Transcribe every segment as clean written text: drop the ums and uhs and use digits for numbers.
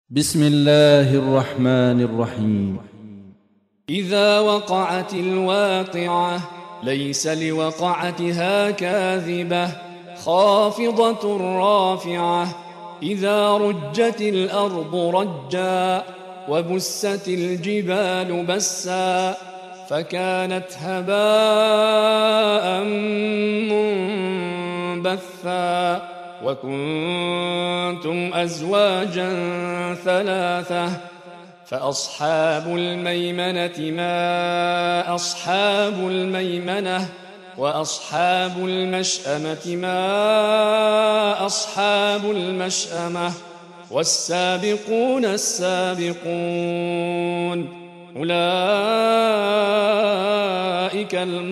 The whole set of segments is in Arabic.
بسم الله الرحمن الرحيم. إذا وقعت الواقعة ليس لوقعتها كاذبة خافضة رافعة إذا رجت الأرض رجا وبست الجبال بسا فكانت هباء منبثا وكنتم أزواجا ثلاثة فأصحاب الميمنة ما أصحاب الميمنة وأصحاب المشأمة ما أصحاب المشأمة والسابقون السابقون أولئك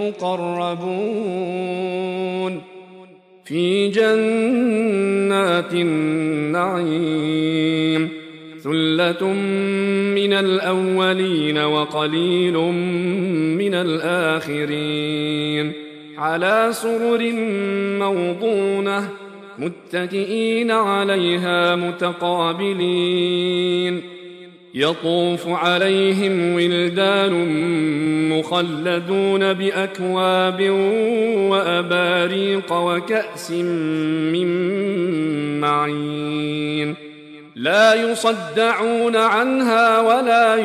المقربون في جنات النعيم ثلة من الأولين وقليل من الآخرين على سرر موضونة متكئين عليها متقابلين يطوف عليهم ولدان مخلدون بأكواب وأباريق وكأس من معين لا يصدعون عنها ولا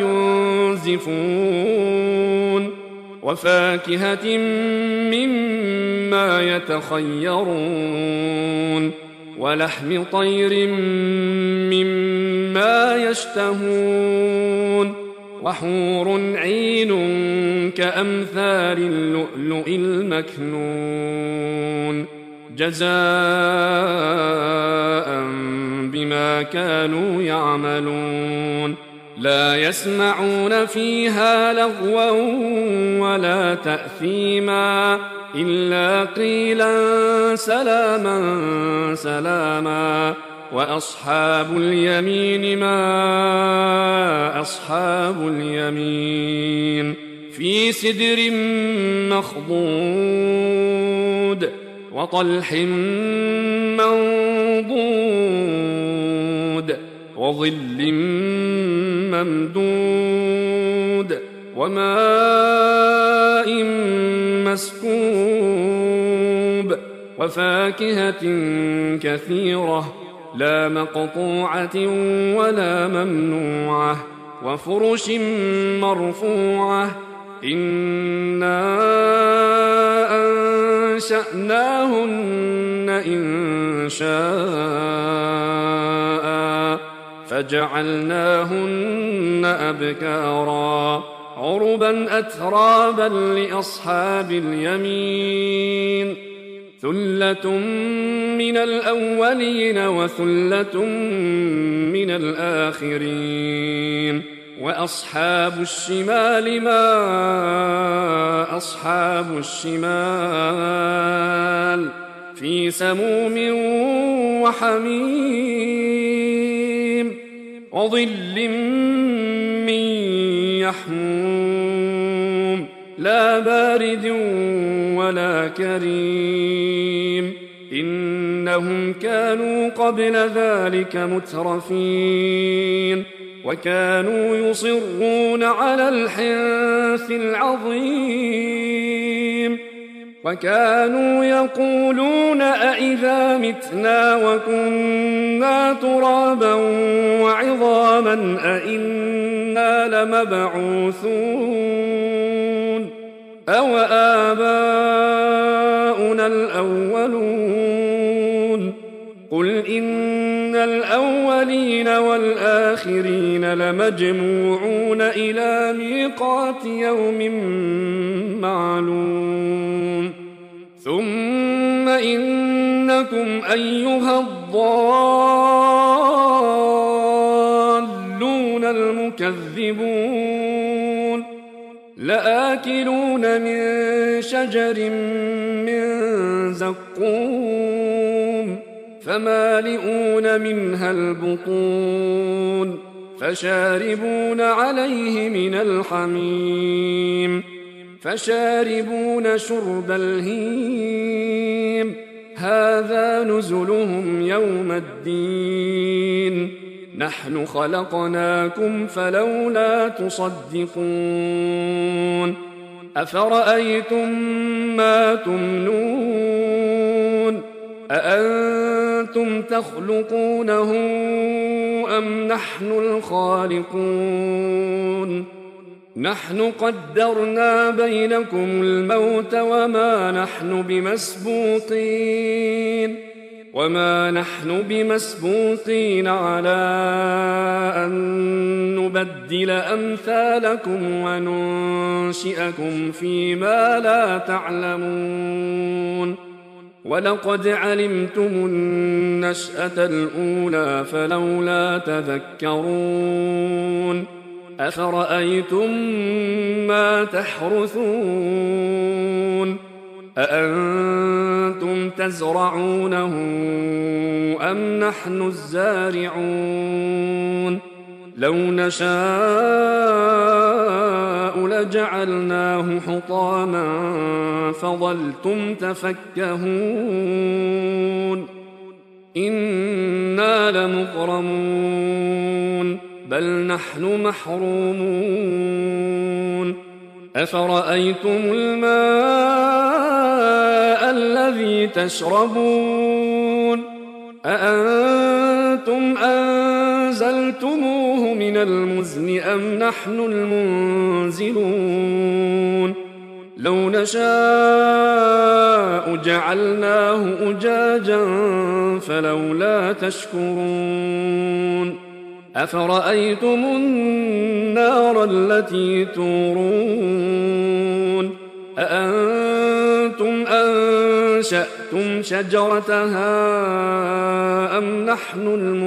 ينزفون وفاكهة مما يتخيرون ولحم طير مما يشتهون وحور عين كأمثال اللؤلؤ المكنون جزاء بما كانوا يعملون لا يسمعون فيها لغوا ولا تأثيما إلا قيلا سلاما سلاما وأصحاب اليمين ما أصحاب اليمين في سدر مخضود وطلح منضود وظل ممدود وماء مسكوب وفاكهة كثيرة لا مقطوعة ولا ممنوعة وفرش مرفوعة إنا أنشأناهن إن شاء فجعلناهن أبكارا عربا أترابا لأصحاب اليمين ثلة من الأولين وثلة من الآخرين وأصحاب الشمال ما أصحاب الشمال في سموم وحميم وظل من يحموم لا بارد ولا كريم إنهم كانوا قبل ذلك مترفين وكانوا يصرون على الحنث العظيم وكانوا يقولون أئذا متنا وكنا ترابا وعظاما أئنا لمبعوثون أو آباؤنا الأولون قل إن الأولين والآخرين لمجموعون إلى ميقات يوم معلوم ثم إنكم أيها الضالون المكذبون لآكلون من شجر من زقوم فمالئون منها البطون فشاربون عليه من الحميم فشاربون شرب الهيم هذا نزلهم يوم الدين نحن خلقناكم فلولا تصدقون أفرأيتم ما تمنون أأنتم تخلقونه أم نحن الخالقون نحن قدرنا بينكم الموت وما نحن بمسبوقين على أن نبدل أمثالكم وننشئكم فيما لا تعلمون ولقد علمتم النشأة الأولى فلولا تذكرون أفرأيتم ما تحرثون أأنتم تزرعونه أم نحن الزارعون لو نشاء لجعلناه حطاما فظلتم تفكهون إنا لمغرمون بل نحن محرومون أفرأيتم الماء الذي تشربون أأنتم أنزلتموه من المزن أم نحن المنزلون لو نشاء جعلناه أجاجا فلولا تشكرون أفرأيتم النار التي تورون أأنتم أنشأتم شجرتها أم نحن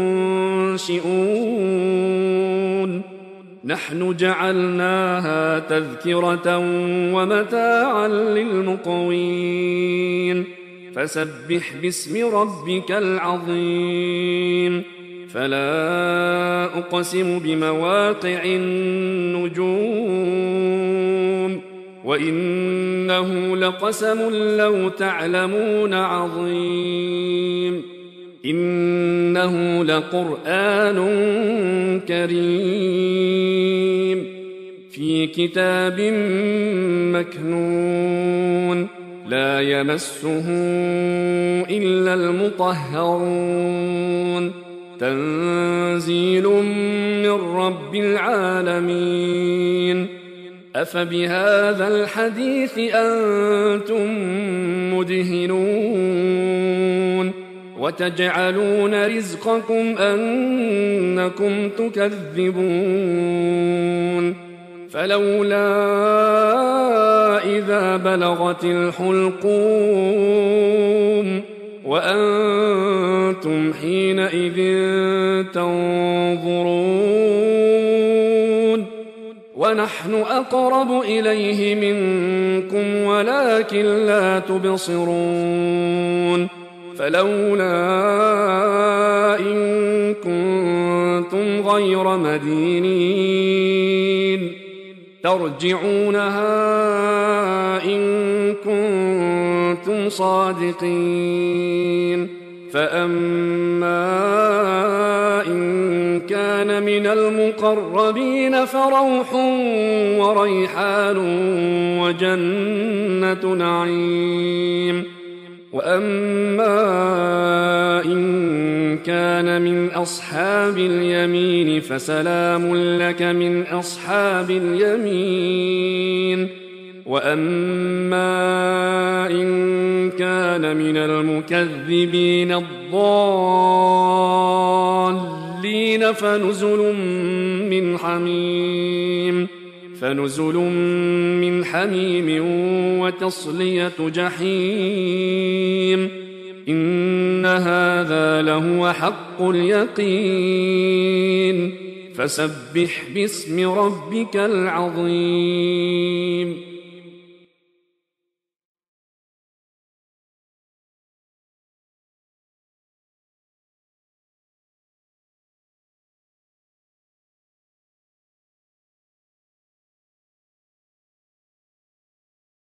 المنشئون نحن جعلناها تذكرة ومتاعا للمقوين فسبح باسم ربك العظيم فلا أقسم بمواقع النجوم وإنه لقسم لو تعلمون عظيم إنه لقرآن كريم في كتاب مكنون لا يمسه إلا المطهرون تنزيل من رب العالمين أفبهذا الحديث أنتم مدهنون وتجعلون رزقكم أنكم تكذبون فلولا إذا بلغت الحلقوم وأنتم حينئذ تنظرون ونحن أقرب إليه منكم ولكن لا تبصرون فلولا إن كنتم غير مدينين ترجعونها إن كنتم صادقين فأما إن كان من المقربين فروح وريحان وجنة نعيم وأما إن كان من أصحاب اليمين فسلام لك من أصحاب اليمين وأما إن كان من المكذبين الضالين فنزل من حميم وتصلية جحيم إن هذا لهو حق اليقين فسبح باسم ربك العظيم